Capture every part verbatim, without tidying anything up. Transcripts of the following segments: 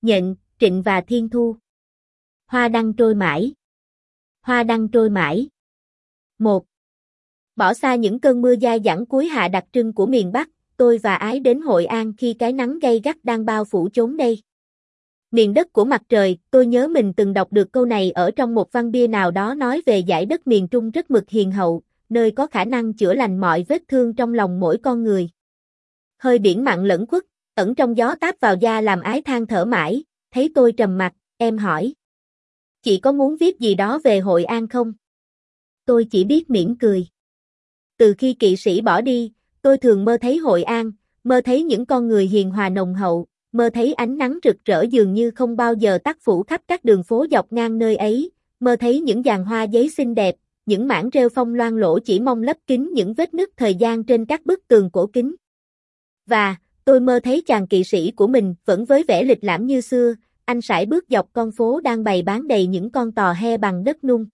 Nhận, Trịnh và Thiên Thu. Hoa đăng trôi mãi. Hoa đăng trôi mãi. một. Bỏ xa những cơn mưa dai dẳng cuối hạ đặc trưng của miền Bắc, tôi và Ái đến Hội An khi cái nắng gay gắt đang bao phủ chốn đây. Miền đất của mặt trời, tôi nhớ mình từng đọc được câu này ở trong một văn bia nào đó nói về dải đất miền Trung rất mực hiền hậu, nơi có khả năng chữa lành mọi vết thương trong lòng mỗi con người. Hơi biển mặn lẫn khuất, ẩn trong gió táp vào da làm Ái than thở mãi, thấy tôi trầm mặc, em hỏi. Chị có muốn viết gì đó về Hội An không? Tôi chỉ biết mỉm cười. Từ khi kỵ sĩ bỏ đi, tôi thường mơ thấy Hội An, mơ thấy những con người hiền hòa nồng hậu, mơ thấy ánh nắng rực rỡ dường như không bao giờ tắt phủ khắp các đường phố dọc ngang nơi ấy, mơ thấy những dàn hoa giấy xinh đẹp, những mảng rêu phong loang lổ chỉ mong lấp kín những vết nứt thời gian trên các bức tường cổ kính. Và, tôi mơ thấy chàng kỵ sĩ của mình vẫn với vẻ lịch lãm như xưa, anh sải bước dọc con phố đang bày bán đầy những con tò he bằng đất nung.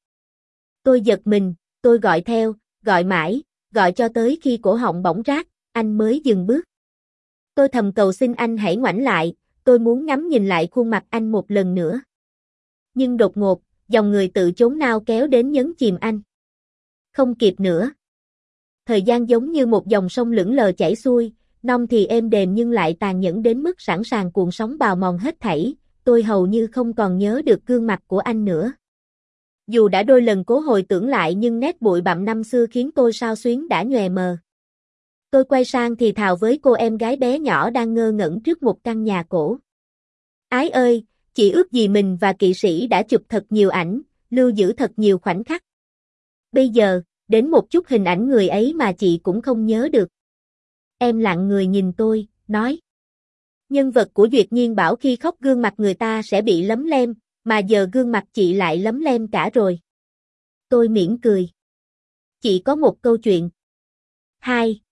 Tôi giật mình, tôi gọi theo, gọi mãi, gọi cho tới khi cổ họng bỗng rát, anh mới dừng bước. Tôi thầm cầu xin anh hãy ngoảnh lại, tôi muốn ngắm nhìn lại khuôn mặt anh một lần nữa. Nhưng đột ngột, dòng người tự chốn nao kéo đến nhấn chìm anh. Không kịp nữa. Thời gian giống như một dòng sông lững lờ chảy xuôi, nông thì êm đềm nhưng lại tàn nhẫn đến mức sẵn sàng cuộn sóng bào mòn hết thảy, tôi hầu như không còn nhớ được gương mặt của anh nữa. Dù đã đôi lần cố hồi tưởng lại nhưng nét bụi bặm năm xưa khiến tôi xao xuyến đã nhòe mờ. Tôi quay sang thì thào với cô em gái bé nhỏ đang ngơ ngẩn trước một căn nhà cổ. Ái ơi, chị ước gì mình và kỵ sĩ đã chụp thật nhiều ảnh, lưu giữ thật nhiều khoảnh khắc. Bây giờ, đến một chút hình ảnh người ấy mà chị cũng không nhớ được. Em lặng người nhìn tôi, nói. Nhân vật của Duyệt Nhiên bảo khi khóc gương mặt người ta sẽ bị lấm lem, mà giờ gương mặt chị lại lấm lem cả rồi. Tôi mỉm cười. Chị có một câu chuyện. Hai.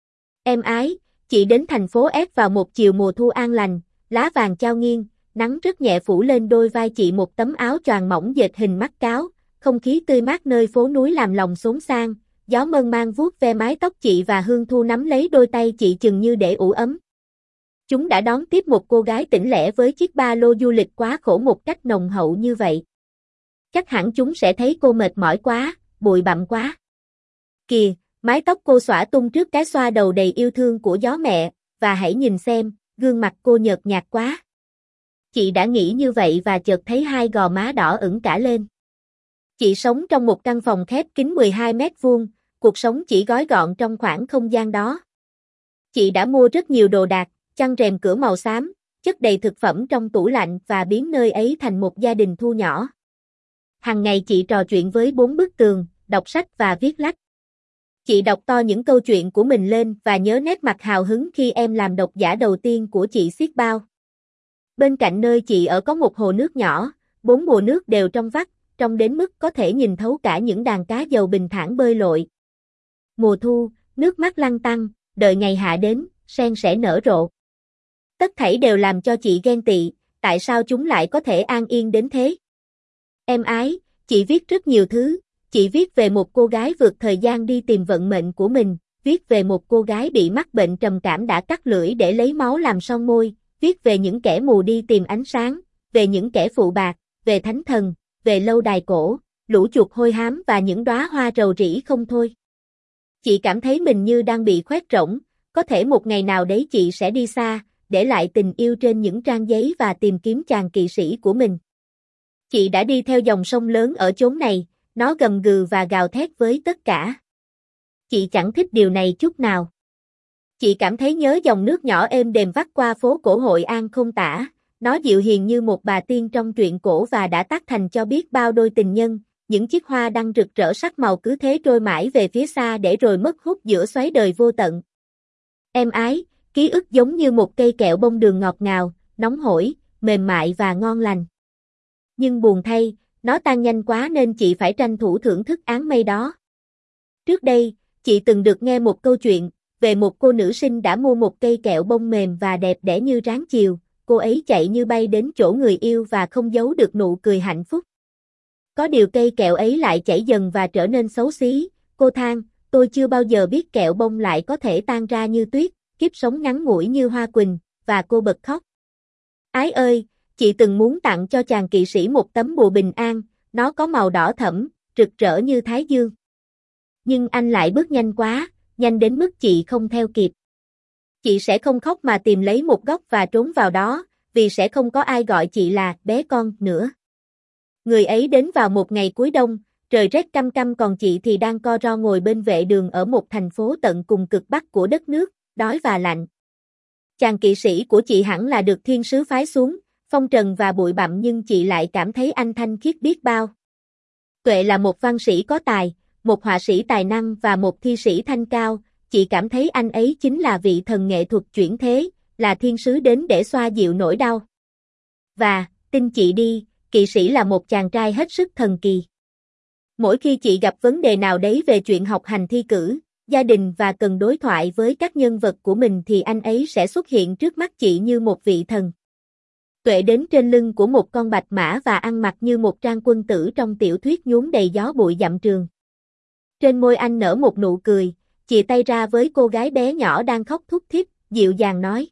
Em Ái, chị đến thành phố S vào một chiều mùa thu an lành, lá vàng chao nghiêng, nắng rất nhẹ phủ lên đôi vai chị một tấm áo choàng mỏng dệt hình mắt cáo, không khí tươi mát nơi phố núi làm lòng xốn sang, gió mơn man vuốt ve mái tóc chị và hương thu nắm lấy đôi tay chị chừng như để ủ ấm. Chúng đã đón tiếp một cô gái tỉnh lẻ với chiếc ba lô du lịch quá khổ một cách nồng hậu như vậy. Chắc hẳn chúng sẽ thấy cô mệt mỏi quá, bụi bặm quá. Kìa, mái tóc cô xõa tung trước cái xoa đầu đầy yêu thương của gió mẹ, và hãy nhìn xem, gương mặt cô nhợt nhạt quá. Chị đã nghĩ như vậy và chợt thấy hai gò má đỏ ửng cả lên. Chị sống trong một căn phòng khép kín mười hai mét vuông, cuộc sống chỉ gói gọn trong khoảng không gian đó. Chị đã mua rất nhiều đồ đạc, chăn rèm cửa màu xám, chất đầy thực phẩm trong tủ lạnh và biến nơi ấy thành một gia đình thu nhỏ. Hằng ngày chị trò chuyện với bốn bức tường, đọc sách và viết lách. Chị đọc to những câu chuyện của mình lên và nhớ nét mặt hào hứng khi em làm độc giả đầu tiên của chị xiết bao. Bên cạnh nơi chị ở có một hồ nước nhỏ, bốn mùa nước đều trong vắt, trong đến mức có thể nhìn thấu cả những đàn cá dầu bình thản bơi lội. Mùa thu, nước mắt lăn tăn, đợi ngày hạ đến, sen sẽ nở rộ. Tất thảy đều làm cho chị ghen tị, tại sao chúng lại có thể an yên đến thế? Em Ái, chị viết rất nhiều thứ, chị viết về một cô gái vượt thời gian đi tìm vận mệnh của mình, viết về một cô gái bị mắc bệnh trầm cảm đã cắt lưỡi để lấy máu làm son môi, viết về những kẻ mù đi tìm ánh sáng, về những kẻ phụ bạc, về thánh thần, về lâu đài cổ, lũ chuột hôi hám và những đóa hoa rầu rĩ không thôi. Chị cảm thấy mình như đang bị khoét rỗng, có thể một ngày nào đấy chị sẽ đi xa, để lại tình yêu trên những trang giấy và tìm kiếm chàng kỵ sĩ của mình. Chị đã đi theo dòng sông lớn ở chốn này, nó gầm gừ và gào thét với tất cả. Chị chẳng thích điều này chút nào. Chị cảm thấy nhớ dòng nước nhỏ êm đềm vắt qua phố cổ Hội An không tả, nó dịu hiền như một bà tiên trong truyện cổ và đã tác thành cho biết bao đôi tình nhân, những chiếc hoa đăng rực rỡ sắc màu cứ thế trôi mãi về phía xa để rồi mất hút giữa xoáy đời vô tận. Em Ái, ký ức giống như một cây kẹo bông đường ngọt ngào, nóng hổi, mềm mại và ngon lành. Nhưng buồn thay, nó tan nhanh quá nên chị phải tranh thủ thưởng thức áng mây đó. Trước đây, chị từng được nghe một câu chuyện về một cô nữ sinh đã mua một cây kẹo bông mềm và đẹp đẽ như ráng chiều, cô ấy chạy như bay đến chỗ người yêu và không giấu được nụ cười hạnh phúc. Có điều cây kẹo ấy lại chảy dần và trở nên xấu xí, cô than, tôi chưa bao giờ biết kẹo bông lại có thể tan ra như tuyết, kiếp sống ngắn ngủi như hoa quỳnh, và cô bật khóc. Ái ơi, Chị từng muốn tặng cho chàng kỵ sĩ một tấm bùa bình an, nó có màu đỏ thẫm, rực rỡ như thái dương. Nhưng anh lại bước nhanh quá, nhanh đến mức chị không theo kịp. Chị sẽ không khóc mà tìm lấy một góc và trốn vào đó, vì sẽ không có ai gọi chị là bé con nữa. Người ấy đến vào một ngày cuối đông, trời rét căm căm còn chị thì đang co ro ngồi bên vệ đường ở một thành phố tận cùng cực bắc của đất nước, đói và lạnh. Chàng kỵ sĩ của chị hẳn là được thiên sứ phái xuống, phong trần và bụi bặm nhưng chị lại cảm thấy anh thanh khiết biết bao. Tuệ là một văn sĩ có tài, một họa sĩ tài năng và một thi sĩ thanh cao, chị cảm thấy anh ấy chính là vị thần nghệ thuật chuyển thế, là thiên sứ đến để xoa dịu nỗi đau. Và, tin chị đi, kỵ sĩ là một chàng trai hết sức thần kỳ. Mỗi khi chị gặp vấn đề nào đấy về chuyện học hành thi cử, gia đình và cần đối thoại với các nhân vật của mình thì anh ấy sẽ xuất hiện trước mắt chị như một vị thần. Tuệ đến trên lưng của một con bạch mã và ăn mặc như một trang quân tử trong tiểu thuyết nhuốm đầy gió bụi dặm trường. Trên môi anh nở một nụ cười, chìa tay ra với cô gái bé nhỏ đang khóc thút thít, dịu dàng nói.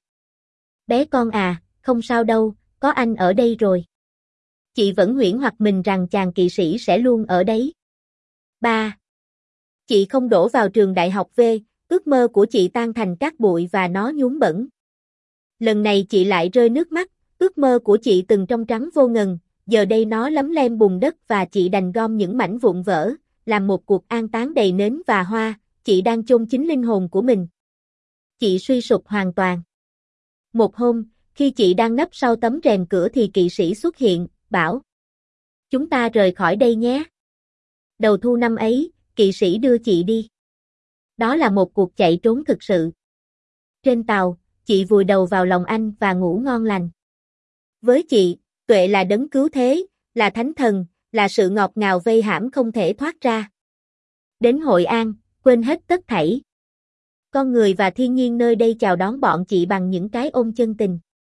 Bé con à, không sao đâu, có anh ở đây rồi. Chị vẫn huyễn hoặc mình rằng chàng kỵ sĩ sẽ luôn ở đấy. ba. Chị không đổ vào trường đại học V, ước mơ của chị tan thành cát bụi và nó nhuốm bẩn. Lần này chị lại rơi nước mắt, ước mơ của chị từng trong trắng vô ngần, giờ đây nó lấm lem bùn đất và chị đành gom những mảnh vụn vỡ, làm một cuộc an táng đầy nến và hoa, chị đang chôn chính linh hồn của mình. Chị suy sụp hoàn toàn. Một hôm, khi chị đang nấp sau tấm rèm cửa thì kỵ sĩ xuất hiện, bảo. Chúng ta rời khỏi đây nhé. Đầu thu năm ấy, kỵ sĩ đưa chị đi. Đó là một cuộc chạy trốn thực sự. Trên tàu, chị vùi đầu vào lòng anh và ngủ ngon lành. Với chị, Tuệ là đấng cứu thế, là thánh thần, là sự ngọt ngào vây hãm không thể thoát ra. Đến Hội An, quên hết tất thảy. Con người và thiên nhiên nơi đây chào đón bọn chị bằng những cái ôm chân tình.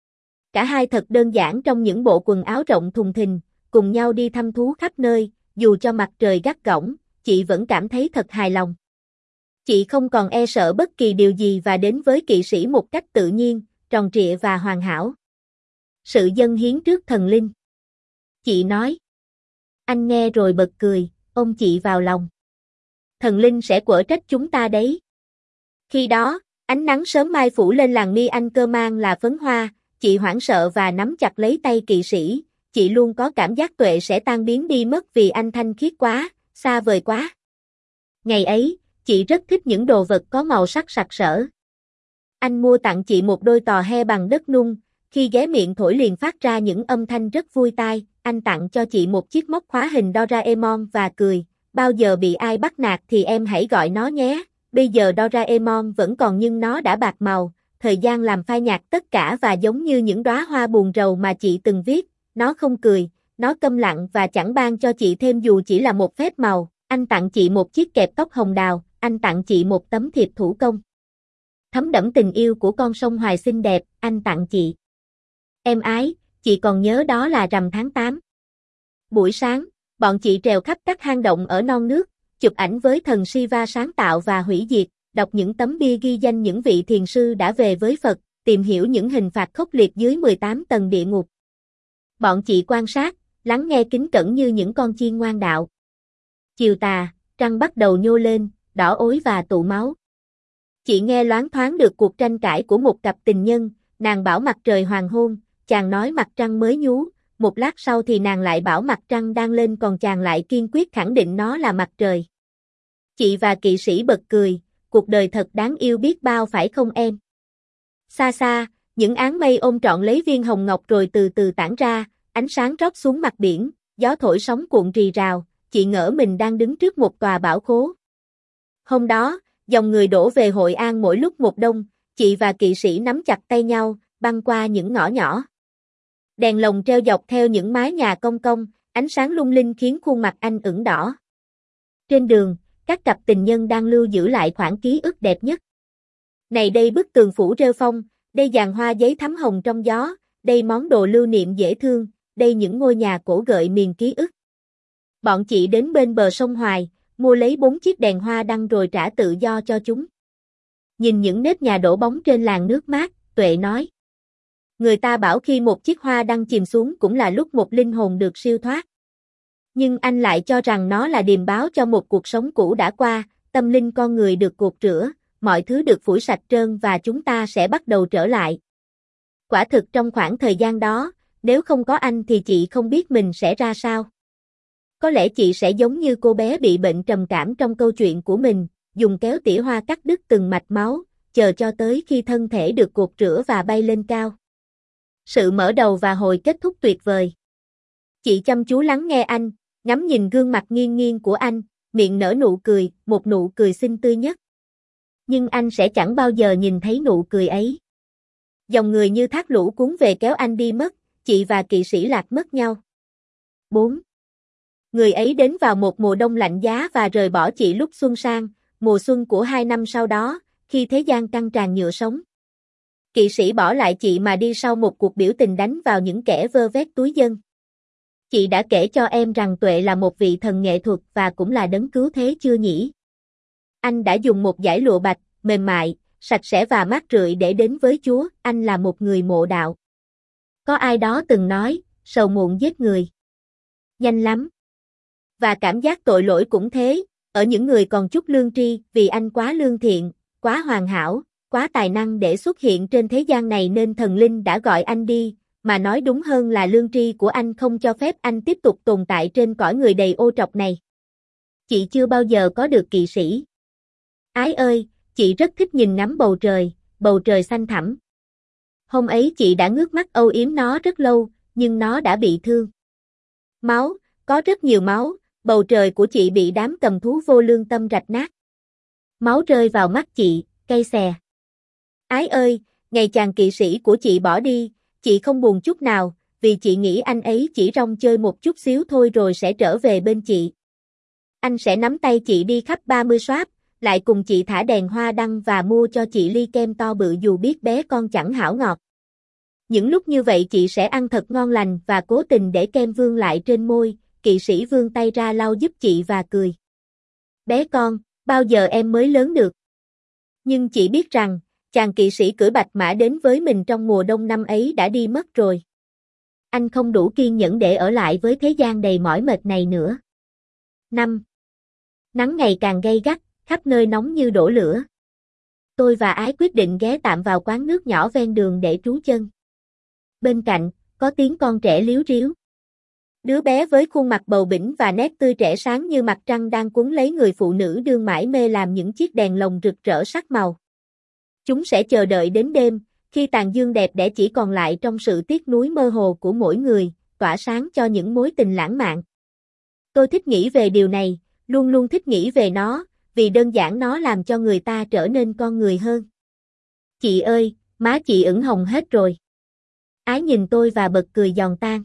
Cả hai thật đơn giản trong những bộ quần áo rộng thùng thình, cùng nhau đi thăm thú khắp nơi, dù cho mặt trời gắt gỏng, chị vẫn cảm thấy thật hài lòng. Chị không còn e sợ bất kỳ điều gì và đến với kỵ sĩ một cách tự nhiên, tròn trịa và hoàn hảo. Sự dâng hiến trước thần linh. Chị nói. Anh nghe rồi bật cười, ôm chị vào lòng. Thần linh sẽ quở trách chúng ta đấy. Khi đó, ánh nắng sớm mai phủ lên làng mi anh cơ mang là phấn hoa, chị hoảng sợ và nắm chặt lấy tay kỵ sĩ, chị luôn có cảm giác Tuệ sẽ tan biến đi mất vì anh thanh khiết quá, xa vời quá. Ngày ấy, chị rất thích những đồ vật có màu sắc sặc sỡ. Anh mua tặng chị một đôi tò he bằng đất nung, khi ghé miệng thổi liền phát ra những âm thanh rất vui tai, anh tặng cho chị một chiếc móc khóa hình Doraemon và cười, bao giờ bị ai bắt nạt thì em hãy gọi nó nhé, bây giờ Doraemon vẫn còn nhưng nó đã bạc màu, thời gian làm phai nhạt tất cả và giống như những đóa hoa buồn rầu mà chị từng viết, nó không cười, nó câm lặng và chẳng ban cho chị thêm dù chỉ là một phép màu, anh tặng chị một chiếc kẹp tóc hồng đào, anh tặng chị một tấm thiệp thủ công. Thấm đẫm tình yêu của con sông Hoài xinh đẹp, anh tặng chị. Em ái, chị còn nhớ đó là rằm tháng tám. Buổi sáng, bọn chị trèo khắp các hang động ở non nước, chụp ảnh với thần Shiva sáng tạo và hủy diệt, đọc những tấm bia ghi danh những vị thiền sư đã về với Phật, tìm hiểu những hình phạt khốc liệt dưới mười tám tầng địa ngục. Bọn chị quan sát, lắng nghe kính cẩn như những con chiên ngoan đạo. Chiều tà, trăng bắt đầu nhô lên, đỏ ối và tụ máu. Chị nghe loáng thoáng được cuộc tranh cãi của một cặp tình nhân, nàng bảo mặt trời hoàng hôn, chàng nói mặt trăng mới nhú, một lát sau thì nàng lại bảo mặt trăng đang lên còn chàng lại kiên quyết khẳng định nó là mặt trời. Chị và kỵ sĩ bật cười, cuộc đời thật đáng yêu biết bao phải không em? Xa xa, những áng mây ôm trọn lấy viên hồng ngọc rồi từ từ tản ra, ánh sáng rót xuống mặt biển, gió thổi sóng cuộn rì rào, chị ngỡ mình đang đứng trước một tòa bảo khố. Hôm đó, dòng người đổ về Hội An mỗi lúc một đông, chị và kỵ sĩ nắm chặt tay nhau, băng qua những ngõ nhỏ. Đèn lồng treo dọc theo những mái nhà cong cong, ánh sáng lung linh khiến khuôn mặt anh ửng đỏ. Trên đường, các cặp tình nhân đang lưu giữ lại khoảng ký ức đẹp nhất. Này đây bức tường phủ rêu phong, đây dàn hoa giấy thắm hồng trong gió, đây món đồ lưu niệm dễ thương, đây những ngôi nhà cổ gợi miền ký ức. Bọn chị đến bên bờ sông Hoài, mua lấy bốn chiếc đèn hoa đăng rồi trả tự do cho chúng. Nhìn những nếp nhà đổ bóng trên làn nước mát, Tuệ nói. Người ta bảo khi một chiếc hoa đăng chìm xuống cũng là lúc một linh hồn được siêu thoát. Nhưng anh lại cho rằng nó là điềm báo cho một cuộc sống cũ đã qua, tâm linh con người được cột rửa, mọi thứ được phủi sạch trơn và chúng ta sẽ bắt đầu trở lại. Quả thực trong khoảng thời gian đó, nếu không có anh thì chị không biết mình sẽ ra sao. Có lẽ chị sẽ giống như cô bé bị bệnh trầm cảm trong câu chuyện của mình, dùng kéo tỉa hoa cắt đứt từng mạch máu, chờ cho tới khi thân thể được cột rửa và bay lên cao. Sự mở đầu và hồi kết thúc tuyệt vời. Chị chăm chú lắng nghe anh, ngắm nhìn gương mặt nghiêng nghiêng của anh, miệng nở nụ cười, một nụ cười xinh tươi nhất. Nhưng anh sẽ chẳng bao giờ nhìn thấy nụ cười ấy. Dòng người như thác lũ cuốn về kéo anh đi mất, chị và kỵ sĩ lạc mất nhau. bốn. Người ấy đến vào một mùa đông lạnh giá và rời bỏ chị lúc xuân sang, mùa xuân của hai năm sau đó, khi thế gian căng tràn nhựa sống. Kỵ sĩ bỏ lại chị mà đi sau một cuộc biểu tình đánh vào những kẻ vơ vét túi dân. Chị đã kể cho em rằng Tuệ là một vị thần nghệ thuật và cũng là đấng cứu thế chưa nhỉ? Anh đã dùng một dải lụa bạch, mềm mại, sạch sẽ và mát rượi để đến với Chúa, anh là một người mộ đạo. Có ai đó từng nói, sầu muộn giết người. Nhanh lắm. Và cảm giác tội lỗi cũng thế, ở những người còn chút lương tri, vì anh quá lương thiện, quá hoàn hảo, quá tài năng để xuất hiện trên thế gian này nên thần linh đã gọi anh đi, mà nói đúng hơn là lương tri của anh không cho phép anh tiếp tục tồn tại trên cõi người đầy ô trọc này. Chị chưa bao giờ có được kỵ sĩ. Ái ơi, chị rất thích nhìn ngắm bầu trời, bầu trời xanh thẳm. Hôm ấy chị đã ngước mắt âu yếm nó rất lâu, nhưng nó đã bị thương. Máu, có rất nhiều máu, bầu trời của chị bị đám cầm thú vô lương tâm rạch nát. Máu rơi vào mắt chị, cay xè. Ái ơi, ngày chàng kỵ sĩ của chị bỏ đi, chị không buồn chút nào, vì chị nghĩ anh ấy chỉ rong chơi một chút xíu thôi rồi sẽ trở về bên chị. Anh sẽ nắm tay chị đi khắp ba mươi shop, lại cùng chị thả đèn hoa đăng và mua cho chị ly kem to bự dù biết bé con chẳng hảo ngọt. Những lúc như vậy chị sẽ ăn thật ngon lành và cố tình để kem vương lại trên môi, kỵ sĩ vươn tay ra lau giúp chị và cười. Bé con, bao giờ em mới lớn được? Nhưng chị biết rằng, chàng kỵ sĩ cưỡi bạch mã đến với mình trong mùa đông năm ấy đã đi mất rồi. Anh không đủ kiên nhẫn để ở lại với thế gian đầy mỏi mệt này nữa. năm. Nắng ngày càng gay gắt, khắp nơi nóng như đổ lửa. Tôi và Ái quyết định ghé tạm vào quán nước nhỏ ven đường để trú chân. Bên cạnh, có tiếng con trẻ líu ríu. Đứa bé với khuôn mặt bầu bĩnh và nét tươi trẻ sáng như mặt trăng đang quấn lấy người phụ nữ đương mải mê làm những chiếc đèn lồng rực rỡ sắc màu. Chúng sẽ chờ đợi đến đêm, khi tàn dương đẹp đẽ chỉ còn lại trong sự tiếc nuối mơ hồ của mỗi người, tỏa sáng cho những mối tình lãng mạn. Tôi thích nghĩ về điều này, luôn luôn thích nghĩ về nó, vì đơn giản nó làm cho người ta trở nên con người hơn. Chị ơi, má chị ửng hồng hết rồi. Ái nhìn tôi và bật cười giòn tan.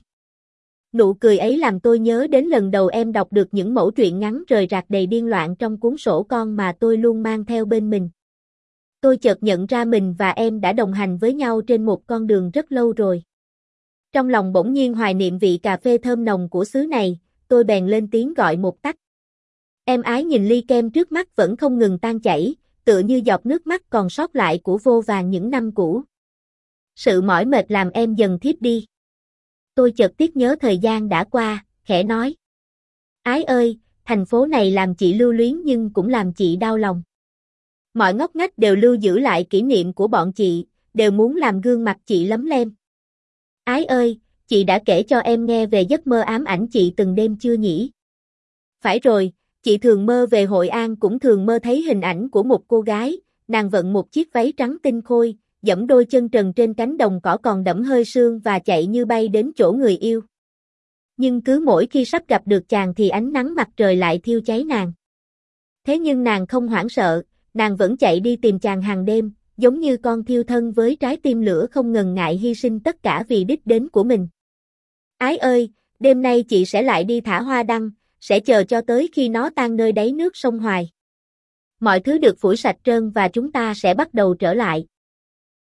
Nụ cười ấy làm tôi nhớ đến lần đầu em đọc được những mẩu truyện ngắn rời rạc đầy điên loạn trong cuốn sổ con mà tôi luôn mang theo bên mình. Tôi chợt nhận ra mình và em đã đồng hành với nhau trên một con đường rất lâu rồi. Trong lòng bỗng nhiên hoài niệm vị cà phê thơm nồng của xứ này, tôi bèn lên tiếng gọi một tách. Em Ái nhìn ly kem trước mắt vẫn không ngừng tan chảy, tựa như giọt nước mắt còn sót lại của vô vàn những năm cũ. Sự mỏi mệt làm em dần thiếp đi. Tôi chợt tiếc nhớ thời gian đã qua, khẽ nói. Ái ơi, thành phố này làm chị lưu luyến nhưng cũng làm chị đau lòng. Mọi ngóc ngách đều lưu giữ lại kỷ niệm của bọn chị, đều muốn làm gương mặt chị lấm lem. Ái ơi, chị đã kể cho em nghe về giấc mơ ám ảnh chị từng đêm chưa nhỉ? Phải rồi, chị thường mơ về Hội An cũng thường mơ thấy hình ảnh của một cô gái, nàng vận một chiếc váy trắng tinh khôi, giẫm đôi chân trần trên cánh đồng cỏ còn đẫm hơi sương và chạy như bay đến chỗ người yêu. Nhưng cứ mỗi khi sắp gặp được chàng thì ánh nắng mặt trời lại thiêu cháy nàng. Thế nhưng nàng không hoảng sợ, nàng vẫn chạy đi tìm chàng hàng đêm, giống như con thiêu thân với trái tim lửa không ngần ngại hy sinh tất cả vì đích đến của mình. Ái ơi, đêm nay chị sẽ lại đi thả hoa đăng, sẽ chờ cho tới khi nó tan nơi đáy nước sông Hoài. Mọi thứ được phủi sạch trơn và chúng ta sẽ bắt đầu trở lại.